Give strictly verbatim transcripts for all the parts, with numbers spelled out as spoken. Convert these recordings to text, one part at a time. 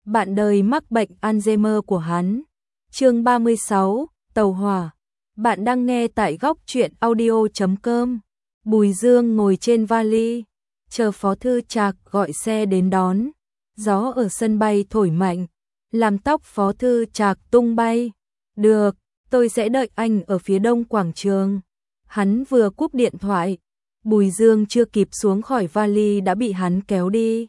bạn đời mắc bệnh Alzheimer của hắn. Chương ba mươi sáu, Tàu hỏa. Bạn đang nghe tại góc truyện audio chấm com. Bùi Dương ngồi trên vali, chờ Phó Thư Trạc gọi xe đến đón. Gió ở sân bay thổi mạnh, làm tóc Phó Thư Trạc tung bay. Được, tôi sẽ đợi anh ở phía đông quảng trường. Hắn vừa cúp điện thoại, Bùi Dương chưa kịp xuống khỏi vali đã bị hắn kéo đi.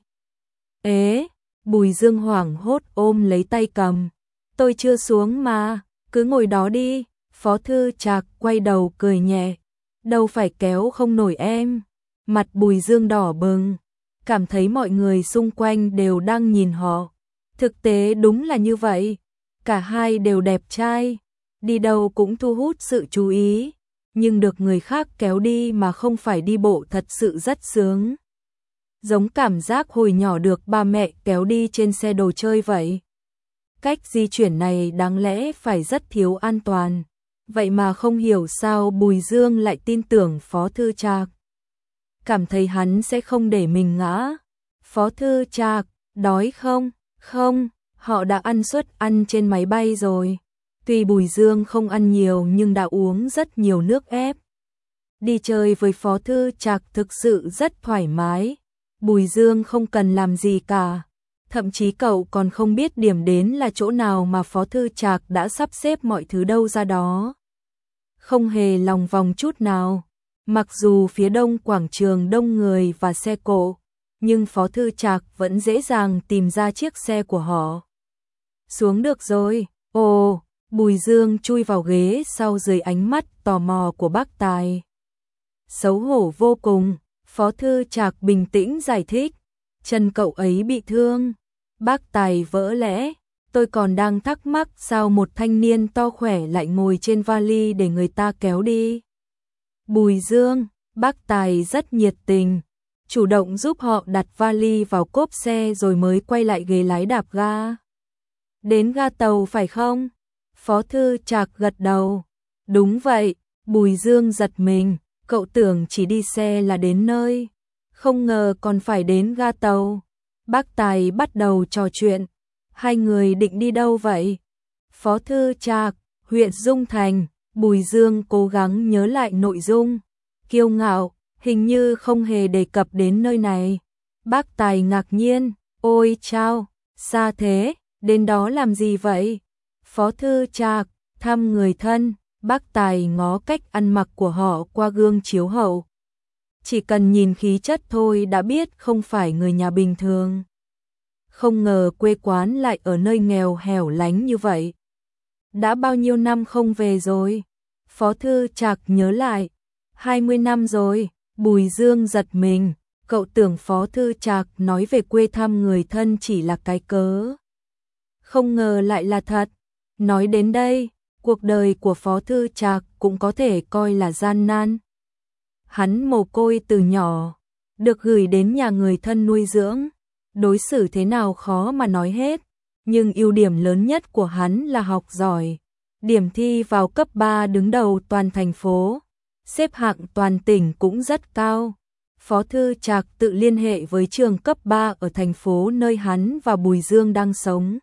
Ế, Bùi Dương hoảng hốt ôm lấy tay cầm. Tôi chưa xuống mà, cứ ngồi đó đi. Phó Thư Trạc quay đầu cười nhẹ. Đâu phải kéo không nổi em. Mặt Bùi Dương đỏ bừng, cảm thấy mọi người xung quanh đều đang nhìn họ. Thực tế đúng là như vậy, cả hai đều đẹp trai, đi đâu cũng thu hút sự chú ý, nhưng được người khác kéo đi mà không phải đi bộ thật sự rất sướng. Giống cảm giác hồi nhỏ được ba mẹ kéo đi trên xe đồ chơi vậy. Cách di chuyển này đáng lẽ phải rất thiếu an toàn, vậy mà không hiểu sao Bùi Dương lại tin tưởng Phó Thư Trạc. Cảm thấy hắn sẽ không để mình ngã. Phó Thư Trạc, đói không? Không, họ đã ăn suất ăn trên máy bay rồi. Tuy Bùi Dương không ăn nhiều nhưng đã uống rất nhiều nước ép. Đi chơi với Phó Thư Trạc thực sự rất thoải mái. Bùi Dương không cần làm gì cả. Thậm chí cậu còn không biết điểm đến là chỗ nào mà Phó Thư Trạc đã sắp xếp mọi thứ đâu ra đó. Không hề lòng vòng chút nào. Mặc dù phía đông quảng trường đông người và xe cộ, nhưng Phó Thư Trạc vẫn dễ dàng tìm ra chiếc xe của họ. Xuống được rồi. Ồ, Bùi Dương chui vào ghế sau dưới ánh mắt tò mò của bác Tài. Xấu hổ vô cùng, Phó Thư Trạc bình tĩnh giải thích. Chân cậu ấy bị thương. Bác Tài vỡ lẽ. Tôi còn đang thắc mắc sao một thanh niên to khỏe lại ngồi trên vali để người ta kéo đi. Bùi Dương, bác Tài rất nhiệt tình, chủ động giúp họ đặt vali vào cốp xe rồi mới quay lại ghế lái đạp ga. Đến ga tàu phải không? Phó Thư Trạc gật đầu. Đúng vậy, Bùi Dương giật mình, cậu tưởng chỉ đi xe là đến nơi, không ngờ còn phải đến ga tàu. Bác Tài bắt đầu trò chuyện. Hai người định đi đâu vậy? Phó Thư Trạc, huyện Dung Thành. Bùi Dương cố gắng nhớ lại nội dung. Kiêu ngạo, hình như không hề đề cập đến nơi này. Bác Tài ngạc nhiên. Ôi chao, xa thế, đến đó làm gì vậy? Phó Thư Trạc, thăm người thân. Bác Tài ngó cách ăn mặc của họ qua gương chiếu hậu. Chỉ cần nhìn khí chất thôi đã biết không phải người nhà bình thường. Không ngờ quê quán lại ở nơi nghèo hẻo lánh như vậy. Đã bao nhiêu năm không về rồi? Phó Thư Trạc nhớ lại. hai mươi năm rồi. Bùi Dương giật mình. Cậu tưởng Phó Thư Trạc nói về quê thăm người thân chỉ là cái cớ. Không ngờ lại là thật. Nói đến đây, cuộc đời của Phó Thư Trạc cũng có thể coi là gian nan. Hắn mồ côi từ nhỏ, được gửi đến nhà người thân nuôi dưỡng. Đối xử thế nào khó mà nói hết, nhưng ưu điểm lớn nhất của hắn là học giỏi. Điểm thi vào cấp ba đứng đầu toàn thành phố, xếp hạng toàn tỉnh cũng rất cao. Phó Thư Trạc tự liên hệ với trường cấp ba ở thành phố nơi hắn và Bùi Dương đang sống.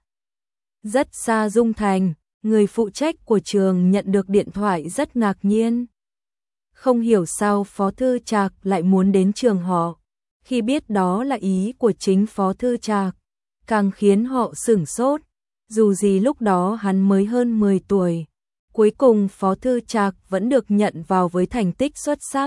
Rất xa Dung Thành, người phụ trách của trường nhận được điện thoại rất ngạc nhiên. Không hiểu sao Phó Thư Trạc lại muốn đến trường họ. Khi biết đó là ý của chính Phó Thư Trạc, càng khiến họ sửng sốt. Dù gì lúc đó hắn mới hơn mười tuổi. Cuối cùng Phó Thư Trạc vẫn được nhận vào với thành tích xuất sắc.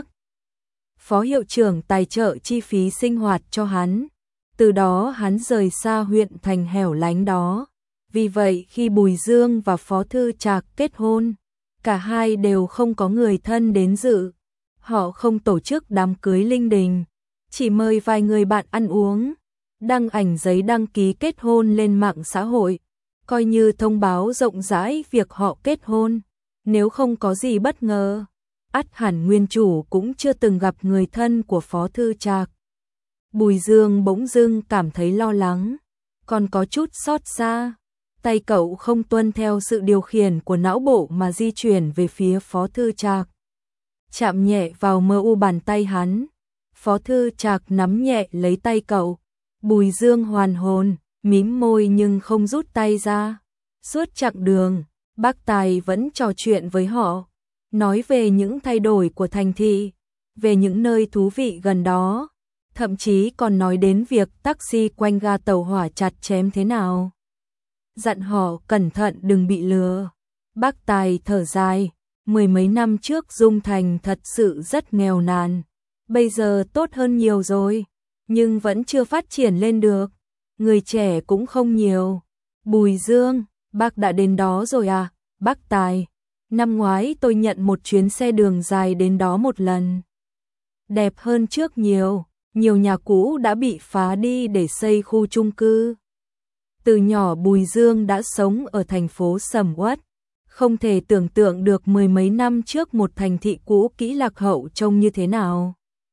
Phó hiệu trưởng tài trợ chi phí sinh hoạt cho hắn. Từ đó hắn rời xa huyện thành hẻo lánh đó. Vì vậy khi Bùi Dương và Phó Thư Trạc kết hôn, cả hai đều không có người thân đến dự. Họ không tổ chức đám cưới linh đình, chỉ mời vài người bạn ăn uống, đăng ảnh giấy đăng ký kết hôn lên mạng xã hội, coi như thông báo rộng rãi việc họ kết hôn. Nếu không có gì bất ngờ, ắt hẳn nguyên chủ cũng chưa từng gặp người thân của Phó Thư Trạc. Bùi Dương bỗng dưng cảm thấy lo lắng, còn có chút xót xa. Tay cậu không tuân theo sự điều khiển của não bộ mà di chuyển về phía Phó Thư Trạc. Chạm nhẹ vào mờ u bàn tay hắn. Phó Thư Trạc nắm nhẹ lấy tay cậu. Bùi Dương hoàn hồn, mím môi nhưng không rút tay ra. Suốt chặng đường, bác Tài vẫn trò chuyện với họ, nói về những thay đổi của thành thị, về những nơi thú vị gần đó, thậm chí còn nói đến việc taxi quanh ga tàu hỏa chặt chém thế nào. Dặn họ cẩn thận đừng bị lừa. Bác Tài thở dài, mười mấy năm trước Dung Thành thật sự rất nghèo nàn, bây giờ tốt hơn nhiều rồi, nhưng vẫn chưa phát triển lên được, người trẻ cũng không nhiều. Bùi Dương, bác đã đến đó rồi à? Bác Tài, năm ngoái tôi nhận một chuyến xe đường dài đến đó một lần. Đẹp hơn trước nhiều, nhiều nhà cũ đã bị phá đi để xây khu chung cư. Từ nhỏ Bùi Dương đã sống ở thành phố sầm uất, không thể tưởng tượng được mười mấy năm trước một thành thị cũ kỹ lạc hậu trông như thế nào.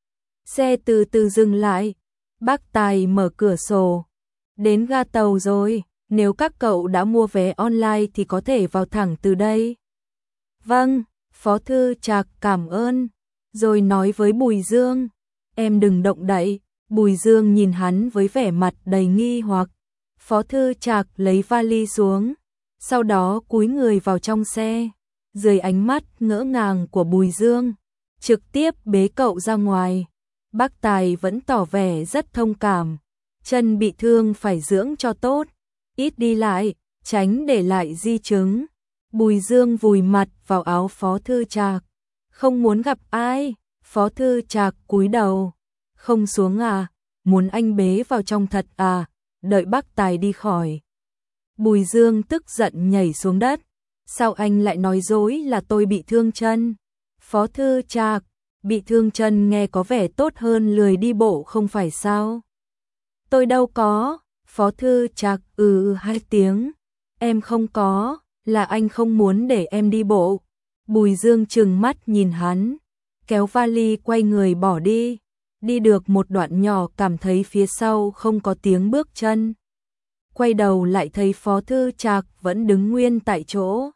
Xe từ từ dừng lại, bác Tài mở cửa sổ. Đến ga tàu rồi, nếu các cậu đã mua vé online thì có thể vào thẳng từ đây. Vâng, Phó Thư Trạc cảm ơn, rồi nói với Bùi Dương, em đừng động đậy. Bùi Dương nhìn hắn với vẻ mặt đầy nghi hoặc. Phó Thư Trạc lấy vali xuống, sau đó cúi người vào trong xe, dưới ánh mắt ngỡ ngàng của Bùi Dương, trực tiếp bế cậu ra ngoài. Bác Tài vẫn tỏ vẻ rất thông cảm, chân bị thương phải dưỡng cho tốt, ít đi lại, tránh để lại di chứng. Bùi Dương vùi mặt vào áo Phó Thư Trạc, không muốn gặp ai. Phó Thư Trạc cúi đầu, không xuống à, muốn anh bế vào trong thật à, đợi bác Tài đi khỏi. Bùi Dương tức giận nhảy xuống đất, sao anh lại nói dối là tôi bị thương chân? Phó Thư Trạc, bị thương chân nghe có vẻ tốt hơn lười đi bộ không phải sao? Tôi đâu có. Phó Thư Trạc ừ hai tiếng, em không có, là anh không muốn để em đi bộ. Bùi Dương trừng mắt nhìn hắn, kéo vali quay người bỏ đi. Đi được một đoạn nhỏ cảm thấy phía sau không có tiếng bước chân. Quay đầu lại thấy Phó Thư Trạc vẫn đứng nguyên tại chỗ.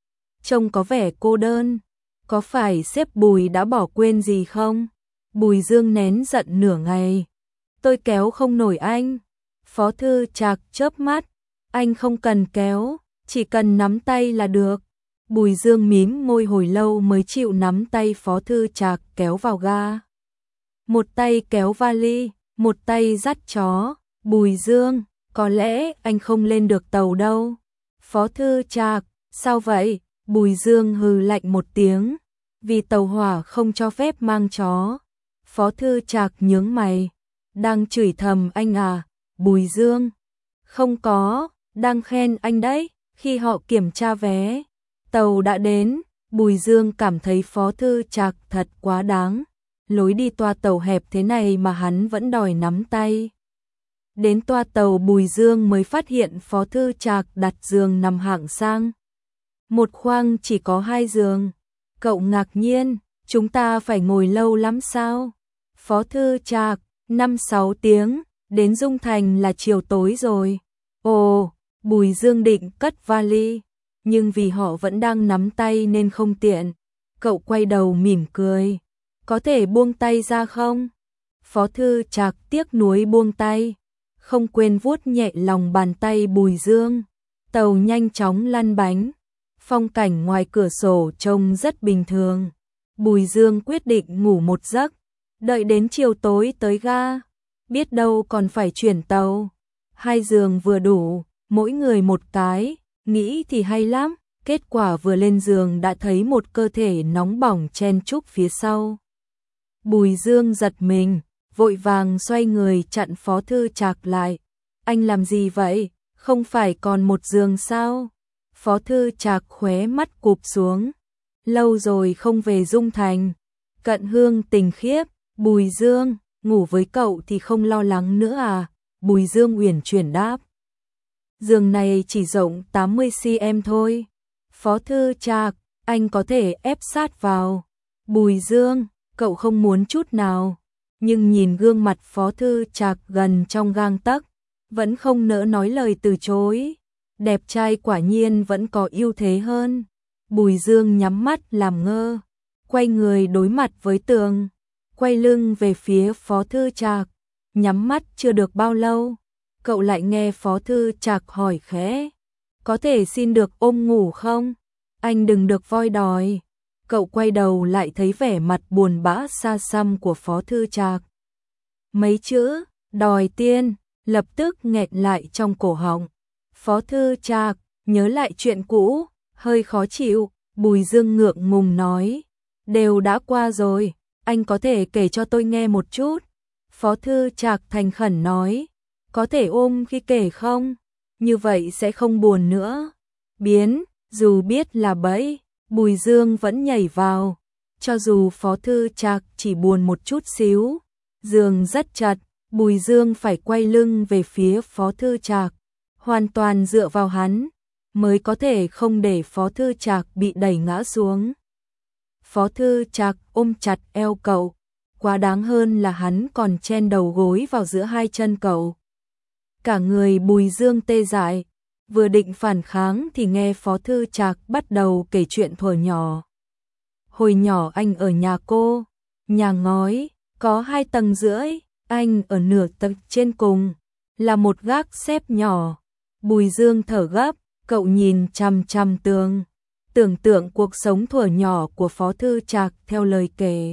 Trông có vẻ cô đơn, có phải sếp Bùi đã bỏ quên gì không? Bùi Dương nén giận nửa ngày. Tôi kéo không nổi anh. Phó Thư Trạc chớp mắt, anh không cần kéo, chỉ cần nắm tay là được. Bùi Dương mím môi hồi lâu mới chịu nắm tay Phó Thư Trạc kéo vào ga. Một tay kéo vali, một tay dắt chó. Bùi Dương, có lẽ anh không lên được tàu đâu. Phó Thư Trạc, sao vậy? Bùi Dương hừ lạnh một tiếng, vì tàu hỏa không cho phép mang chó. Phó Thư Trạc nhướng mày, đang chửi thầm anh à? Bùi Dương, không có, đang khen anh đấy. Khi họ kiểm tra vé, tàu đã đến. Bùi Dương cảm thấy Phó Thư Trạc thật quá đáng, lối đi toa tàu hẹp thế này mà hắn vẫn đòi nắm tay. Đến toa tàu Bùi Dương mới phát hiện Phó Thư Trạc đặt giường nằm hạng sang. Một khoang chỉ có hai giường. Cậu ngạc nhiên, chúng ta phải ngồi lâu lắm sao? Phó Thư Trạc, năm sáu tiếng, đến Dung Thành là chiều tối rồi. Ồ, Bùi Dương định cất vali, nhưng vì họ vẫn đang nắm tay nên không tiện. Cậu quay đầu mỉm cười, có thể buông tay ra không? Phó Thư Trạc tiếc nuối buông tay, không quên vuốt nhẹ lòng bàn tay Bùi Dương. Tàu nhanh chóng lăn bánh, phong cảnh ngoài cửa sổ trông rất bình thường. Bùi Dương quyết định ngủ một giấc, đợi đến chiều tối tới ga, biết đâu còn phải chuyển tàu. Hai giường vừa đủ, mỗi người một cái, nghĩ thì hay lắm, kết quả vừa lên giường đã thấy một cơ thể nóng bỏng chen chúc phía sau. Bùi Dương giật mình, vội vàng xoay người chặn Phó Thư Trạc lại. Anh làm gì vậy? Không phải còn một giường sao? Phó Thư Trạc khóe mắt cụp xuống. Lâu rồi không về Dung Thành. Cận Hương tình khiếp. Bùi Dương, ngủ với cậu thì không lo lắng nữa à? Bùi Dương uyển chuyển đáp. Giường này chỉ rộng tám mươi xăng-ti-mét thôi. Phó Thư Trạc, anh có thể ép sát vào. Bùi Dương, cậu không muốn chút nào. Nhưng nhìn gương mặt Phó Thư Trạc gần trong gang tấc, vẫn không nỡ nói lời từ chối. Đẹp trai quả nhiên vẫn có ưu thế hơn. Bùi Dương nhắm mắt làm ngơ, quay người đối mặt với tường, quay lưng về phía Phó Thư Trạc, nhắm mắt chưa được bao lâu, cậu lại nghe Phó Thư Trạc hỏi khẽ. Có thể xin được ôm ngủ không? Anh đừng được voi đòi. Cậu quay đầu lại thấy vẻ mặt buồn bã xa xăm của Phó Thư Trạc. Mấy chữ, đòi tiền, lập tức nghẹt lại trong cổ họng. Phó Thư Trạc, nhớ lại chuyện cũ, hơi khó chịu, Bùi Dương ngượng ngùng nói. Đều đã qua rồi, anh có thể kể cho tôi nghe một chút. Phó Thư Trạc thành khẩn nói. Có thể ôm khi kể không? Như vậy sẽ không buồn nữa. Biến, dù biết là bẫy, Bùi Dương vẫn nhảy vào. Cho dù Phó Thư Trạc chỉ buồn một chút xíu, giường rất chặt, Bùi Dương phải quay lưng về phía Phó Thư Trạc, hoàn toàn dựa vào hắn, mới có thể không để Phó Thư Trạc bị đẩy ngã xuống. Phó Thư Trạc ôm chặt eo cậu, quá đáng hơn là hắn còn chen đầu gối vào giữa hai chân cậu. Cả người Bùi Dương tê dại, vừa định phản kháng thì nghe Phó Thư Trạc bắt đầu kể chuyện thuở nhỏ. Hồi nhỏ anh ở nhà cô, nhà ngói, có hai tầng rưỡi, anh ở nửa tầng trên cùng, là một gác xếp nhỏ. Bùi Dương thở gấp, cậu nhìn chằm chằm tường, tưởng tượng cuộc sống thuở nhỏ của Phó Thư Trạc theo lời kể.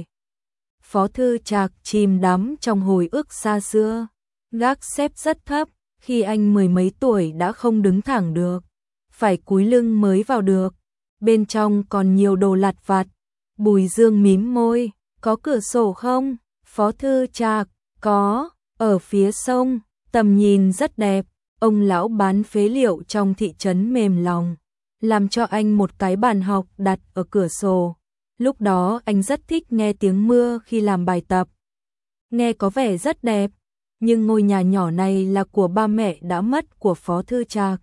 Phó Thư Trạc chìm đắm trong hồi ức xa xưa, gác xếp rất thấp, khi anh mười mấy tuổi đã không đứng thẳng được, phải cúi lưng mới vào được, bên trong còn nhiều đồ lặt vặt. Bùi Dương mím môi, có cửa sổ không? Phó Thư Trạc, có, ở phía sông, tầm nhìn rất đẹp, ông lão bán phế liệu trong thị trấn mềm lòng, làm cho anh một cái bàn học đặt ở cửa sổ. Lúc đó anh rất thích nghe tiếng mưa khi làm bài tập. Nghe có vẻ rất đẹp, nhưng ngôi nhà nhỏ này là của ba mẹ đã mất của Phó Thư Trạc.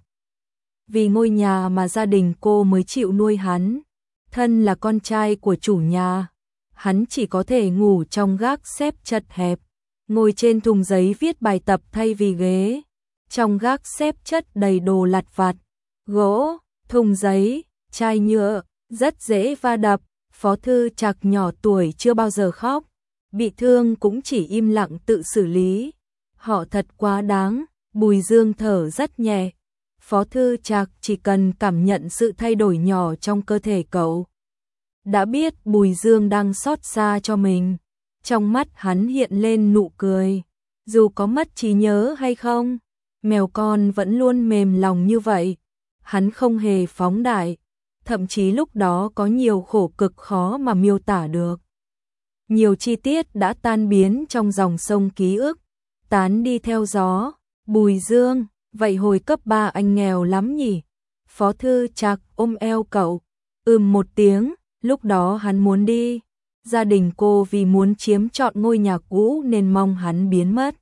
Vì ngôi nhà mà gia đình cô mới chịu nuôi hắn, thân là con trai của chủ nhà, hắn chỉ có thể ngủ trong gác xếp chật hẹp, ngồi trên thùng giấy viết bài tập thay vì ghế. Trong gác xếp chất đầy đồ lặt vặt, gỗ, thùng giấy, chai nhựa, rất dễ va đập. Phó Thư Trạc nhỏ tuổi chưa bao giờ khóc, bị thương cũng chỉ im lặng tự xử lý. Họ thật quá đáng. Bùi Dương thở rất nhẹ. Phó Thư Trạc chỉ cần cảm nhận sự thay đổi nhỏ trong cơ thể cậu, đã biết Bùi Dương đang xót xa cho mình. Trong mắt hắn hiện lên nụ cười. Dù có mất trí nhớ hay không, mèo con vẫn luôn mềm lòng như vậy. Hắn không hề phóng đại, thậm chí lúc đó có nhiều khổ cực khó mà miêu tả được. Nhiều chi tiết đã tan biến trong dòng sông ký ức, tán đi theo gió. Bùi Dương, vậy hồi cấp ba anh nghèo lắm nhỉ? Phó Thư Trạc ôm eo cậu, ừm một tiếng, lúc đó hắn muốn đi. Gia đình cô vì muốn chiếm trọn ngôi nhà cũ nên mong hắn biến mất.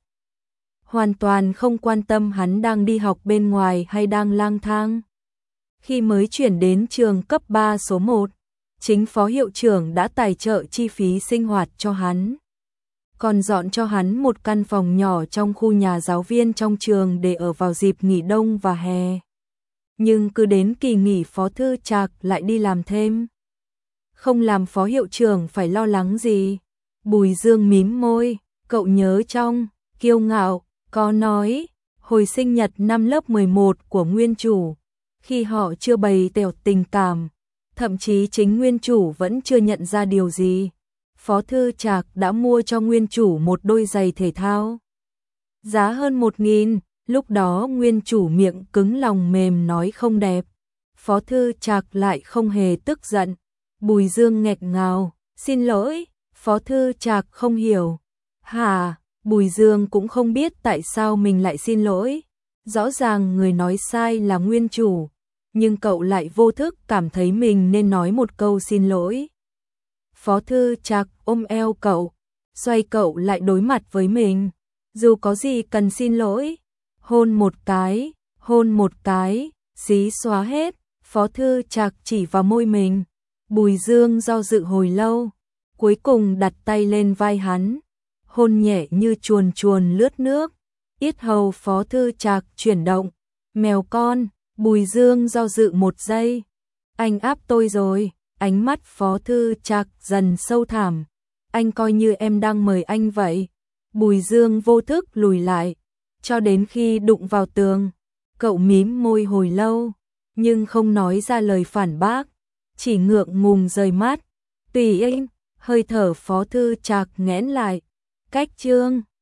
Hoàn toàn không quan tâm hắn đang đi học bên ngoài hay đang lang thang. Khi mới chuyển đến trường cấp ba số một, chính phó hiệu trưởng đã tài trợ chi phí sinh hoạt cho hắn, còn dọn cho hắn một căn phòng nhỏ trong khu nhà giáo viên trong trường để ở vào dịp nghỉ đông và hè. Nhưng cứ đến kỳ nghỉ Phó Thư Trạc lại đi làm thêm. Không làm phó hiệu trưởng phải lo lắng gì. Bùi Dương mím môi, cậu nhớ trong Kiêu Ngạo có nói, hồi sinh nhật năm lớp mười một của nguyên chủ, khi họ chưa bày tỏ tình cảm, thậm chí chính nguyên chủ vẫn chưa nhận ra điều gì, Phó Thư Trạc đã mua cho nguyên chủ một đôi giày thể thao. Giá hơn một nghìn, lúc đó nguyên chủ miệng cứng lòng mềm nói không đẹp. Phó Thư Trạc lại không hề tức giận. Bùi Dương nghẹt ngào, xin lỗi. Phó Thư Trạc không hiểu. Hả? Bùi Dương cũng không biết tại sao mình lại xin lỗi. Rõ ràng người nói sai là nguyên chủ, nhưng cậu lại vô thức cảm thấy mình nên nói một câu xin lỗi. Phó Thư Trạc ôm eo cậu, xoay cậu lại đối mặt với mình. Dù có gì cần xin lỗi. Hôn một cái, hôn một cái, xí xóa hết. Phó Thư Trạc chỉ vào môi mình. Bùi Dương do dự hồi lâu, cuối cùng đặt tay lên vai hắn, hôn nhẹ như chuồn chuồn lướt nước. Yết hầu Phó Thư Trạc chuyển động. Mèo con. Bùi Dương do dự một giây. Anh áp tôi rồi. Ánh mắt Phó Thư Trạc dần sâu thẳm. Anh coi như em đang mời anh vậy. Bùi Dương vô thức lùi lại. cho đến khi đụng vào tường. Cậu mím môi hồi lâu, nhưng không nói ra lời phản bác, chỉ ngượng ngùng rời mắt. Tùy anh, hơi thở Phó Thư Trạc nghẽn lại. Cách chương